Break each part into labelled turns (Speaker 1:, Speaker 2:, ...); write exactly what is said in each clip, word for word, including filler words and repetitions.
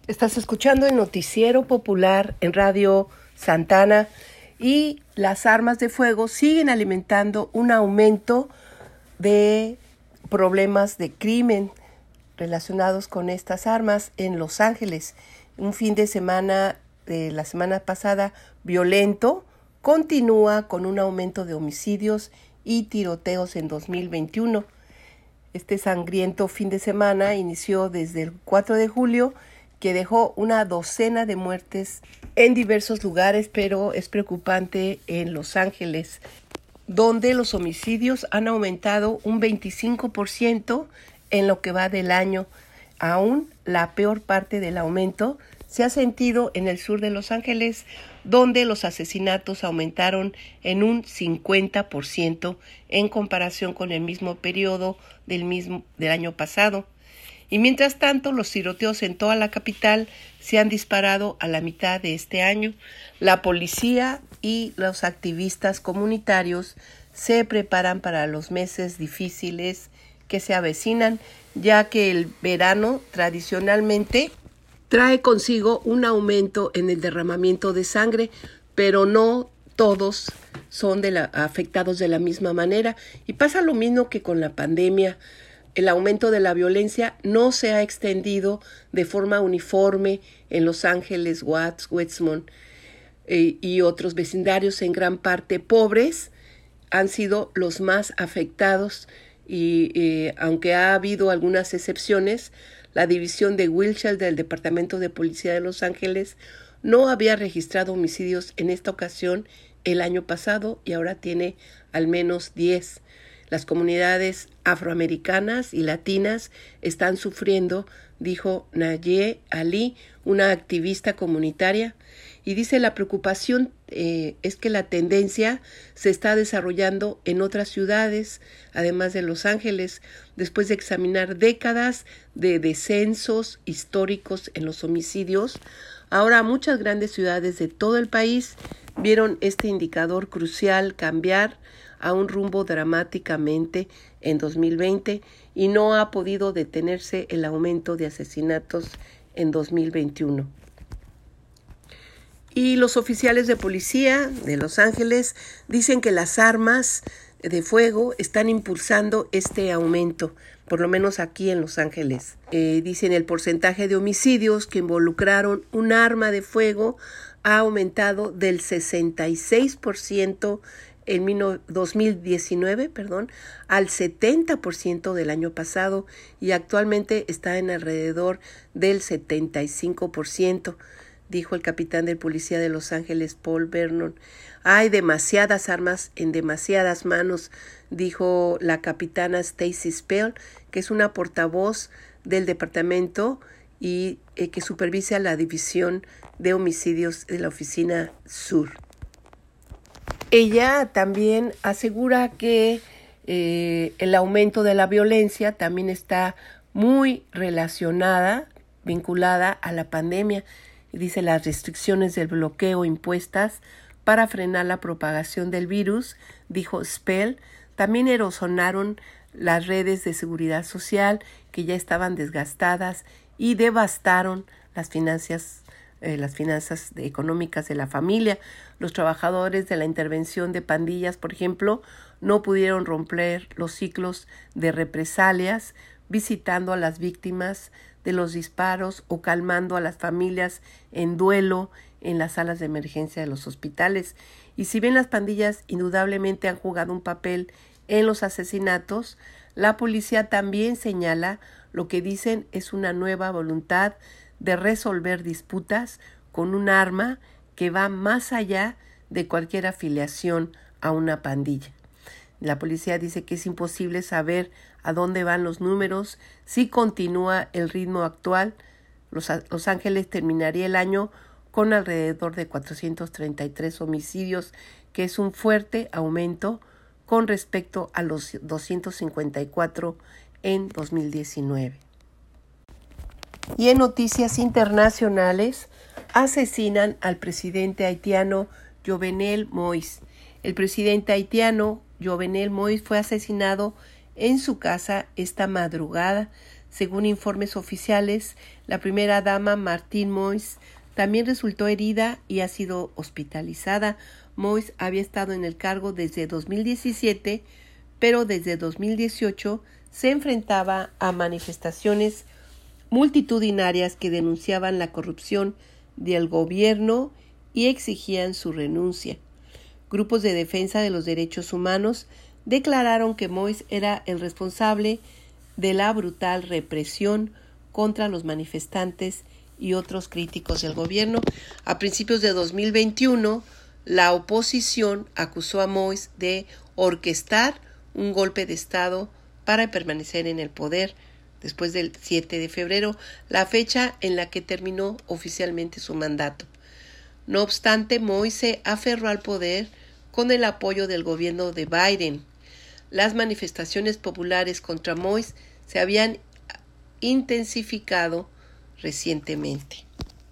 Speaker 1: Estás escuchando el Noticiero Popular en Radio Santana y las armas de fuego siguen alimentando un aumento de problemas de crimen relacionados con estas armas en Los Ángeles. Un fin de semana de la semana pasada violento continúa con un aumento de homicidios y tiroteos en dos mil veintiuno. Este sangriento fin de semana inició desde el cuatro de julio, que dejó una docena de muertes en diversos lugares, pero es preocupante en Los Ángeles, donde los homicidios han aumentado un veinticinco por ciento en lo que va del año. Aún la peor parte del aumento se ha sentido en el sur de Los Ángeles, donde los asesinatos aumentaron en un cincuenta por ciento en comparación con el mismo periodo del mismo del año pasado. Y mientras tanto, los tiroteos en toda la capital se han disparado a la mitad de este año. La policía y los activistas comunitarios se preparan para los meses difíciles que se avecinan, ya que el verano tradicionalmente trae consigo un aumento en el derramamiento de sangre, pero no todos son de la, afectados de la misma manera. Y pasa lo mismo que con la pandemia. El aumento de la violencia no se ha extendido de forma uniforme en Los Ángeles, Watts, Westmont eh, y otros vecindarios en gran parte pobres han sido los más afectados y eh, aunque ha habido algunas excepciones, la división de Wilshire del Departamento de Policía de Los Ángeles no había registrado homicidios en esta ocasión el año pasado y ahora tiene al menos diez. Las comunidades afroamericanas y latinas están sufriendo, dijo Nayeh Ali, una activista comunitaria, y dice la preocupación eh, es que la tendencia se está desarrollando en otras ciudades, además de Los Ángeles, después de examinar décadas de descensos históricos en los homicidios. Ahora muchas grandes ciudades de todo el país vieron este indicador crucial cambiar a un rumbo dramáticamente en dos mil veinte y no ha podido detenerse el aumento de asesinatos en dos mil veintiuno. Y los oficiales de policía de Los Ángeles dicen que las armas de fuego están impulsando este aumento, por lo menos aquí en Los Ángeles. Eh, dicen el porcentaje de homicidios que involucraron un arma de fuego ha aumentado del sesenta y seis por ciento en dos mil diecinueve, perdón, al setenta por ciento del año pasado y actualmente está en alrededor del setenta y cinco por ciento, dijo el capitán de policía de Los Ángeles, Paul Vernon. Hay demasiadas armas en demasiadas manos, dijo la capitana Stacy Spell, que es una portavoz del departamento y eh, que supervisa la división de homicidios de la oficina sur. Ella también asegura que eh, el aumento de la violencia también está muy relacionada, vinculada a la pandemia. Dice las restricciones del bloqueo impuestas para frenar la propagación del virus, dijo Spell, también erosionaron las redes de seguridad social que ya estaban desgastadas y devastaron las finanzas Eh, las finanzas económicas de la familia. Los trabajadores de la intervención de pandillas, por ejemplo, no pudieron romper los ciclos de represalias visitando a las víctimas de los disparos o calmando a las familias en duelo en las salas de emergencia de los hospitales. Y si bien las pandillas indudablemente han jugado un papel en los asesinatos, la policía también señala lo que dicen es una nueva voluntad de resolver disputas con un arma que va más allá de cualquier afiliación a una pandilla. La policía dice que es imposible saber a dónde van los números si continúa el ritmo actual. Los, Los Ángeles terminaría el año con alrededor de cuatrocientos treinta y tres homicidios, que es un fuerte aumento con respecto a los doscientos cincuenta y cuatro en dos mil diecinueve. Y en noticias internacionales, asesinan al presidente haitiano Jovenel Moïse. El presidente haitiano Jovenel Moïse fue asesinado en su casa esta madrugada, Según informes oficiales, la primera dama Martine Moïse también resultó herida y ha sido hospitalizada. Moïse había estado en el cargo desde dos mil diecisiete, pero desde dos mil dieciocho se enfrentaba a manifestaciones multitudinarias que denunciaban la corrupción del gobierno y exigían su renuncia. Grupos de defensa de los derechos humanos declararon que Moïse era el responsable de la brutal represión contra los manifestantes y otros críticos del gobierno. A principios de dos mil veintiuno, la oposición acusó a Moïse de orquestar un golpe de Estado para permanecer en el poder después del siete de febrero, la fecha en la que terminó oficialmente su mandato. No obstante, Moïse se aferró al poder con el apoyo del gobierno de Biden. Las manifestaciones populares contra Moïse se habían intensificado recientemente.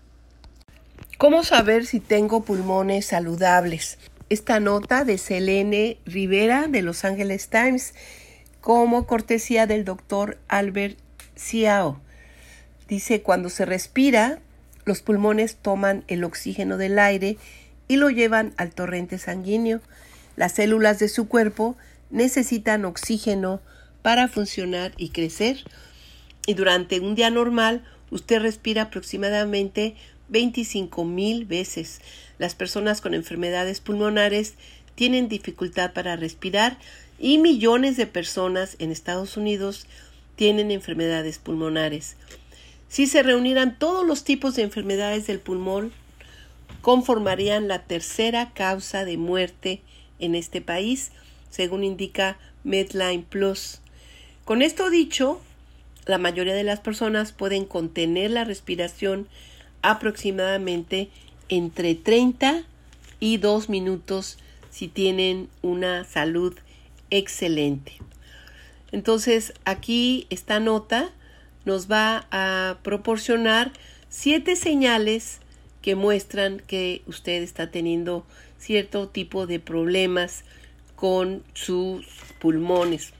Speaker 1: ¿Cómo saber si tengo pulmones saludables? Esta nota de Selene Rivera de Los Angeles Times, como cortesía del doctor Albert Ciao. Dice: cuando se respira, los pulmones toman el oxígeno del aire y lo llevan al torrente sanguíneo. Las células de su cuerpo necesitan oxígeno para funcionar y crecer. Y durante un día normal, usted respira aproximadamente veinticinco mil veces. Las personas con enfermedades pulmonares tienen dificultad para respirar y millones de personas en Estados Unidos tienen enfermedades pulmonares. Si se reunieran todos los tipos de enfermedades del pulmón, conformarían la tercera causa de muerte en este país, según indica Medline Plus. Con esto dicho, la mayoría de las personas pueden contener la respiración aproximadamente entre treinta y dos minutos si tienen una salud excelente. Entonces, aquí esta nota nos va a proporcionar siete señales que muestran que usted está teniendo cierto tipo de problemas con sus pulmones.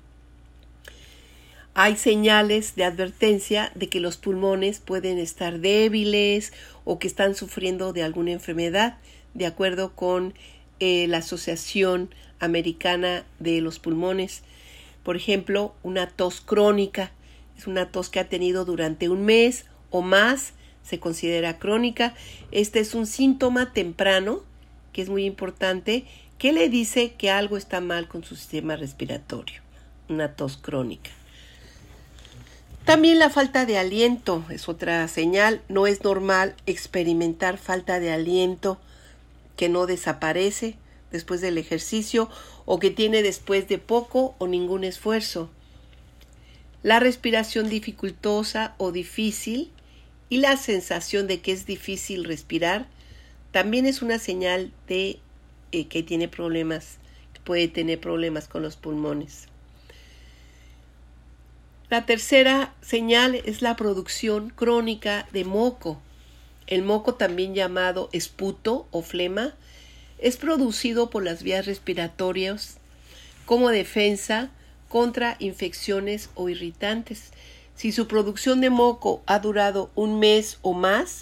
Speaker 1: Hay señales de advertencia de que los pulmones pueden estar débiles o que están sufriendo de alguna enfermedad, de acuerdo con eh, la Asociación Americana de los Pulmones. Por ejemplo, una tos crónica es una tos que ha tenido durante un mes o más, se considera crónica. Este es un síntoma temprano, que es muy importante, que le dice que algo está mal con su sistema respiratorio, una tos crónica. También la falta de aliento es otra señal. No es normal experimentar falta de aliento que no desaparece después del ejercicio o que tiene después de poco o ningún esfuerzo. La respiración dificultosa o difícil y la sensación de que es difícil respirar también es una señal de eh, que tiene problemas, que puede tener problemas con los pulmones. La tercera señal es la producción crónica de moco. El moco, también llamado esputo o flema, es producido por las vías respiratorias como defensa contra infecciones o irritantes. Si su producción de moco ha durado un mes o más,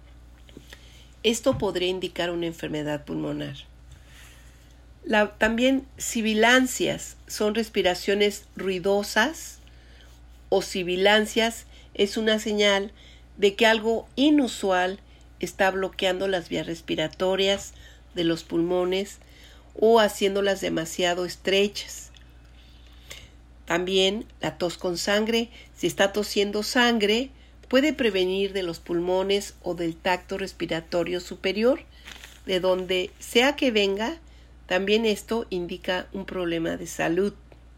Speaker 1: esto podría indicar una enfermedad pulmonar. La, también sibilancias son respiraciones ruidosas, o sibilancias es una señal de que algo inusual está bloqueando las vías respiratorias de los pulmones o haciéndolas demasiado estrechas. También la tos con sangre, si está tosiendo sangre, puede prevenir de los pulmones o del tracto respiratorio superior, de donde sea que venga, también esto indica un problema de salud.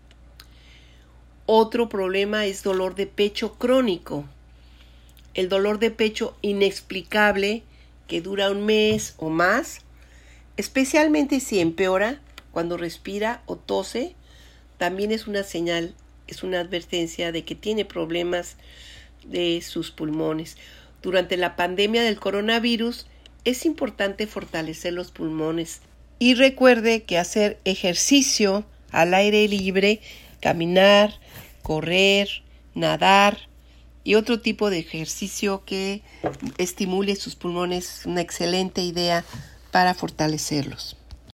Speaker 1: Otro problema es dolor de pecho crónico. El dolor de pecho inexplicable que dura un mes o más, especialmente si empeora cuando respira o tose, también es una señal, es una advertencia de que tiene problemas de sus pulmones. Durante la pandemia del coronavirus es importante fortalecer los pulmones. Y recuerde que hacer ejercicio al aire libre, caminar, correr, nadar y otro tipo de ejercicio que estimule sus pulmones, una excelente idea para fortalecerlos.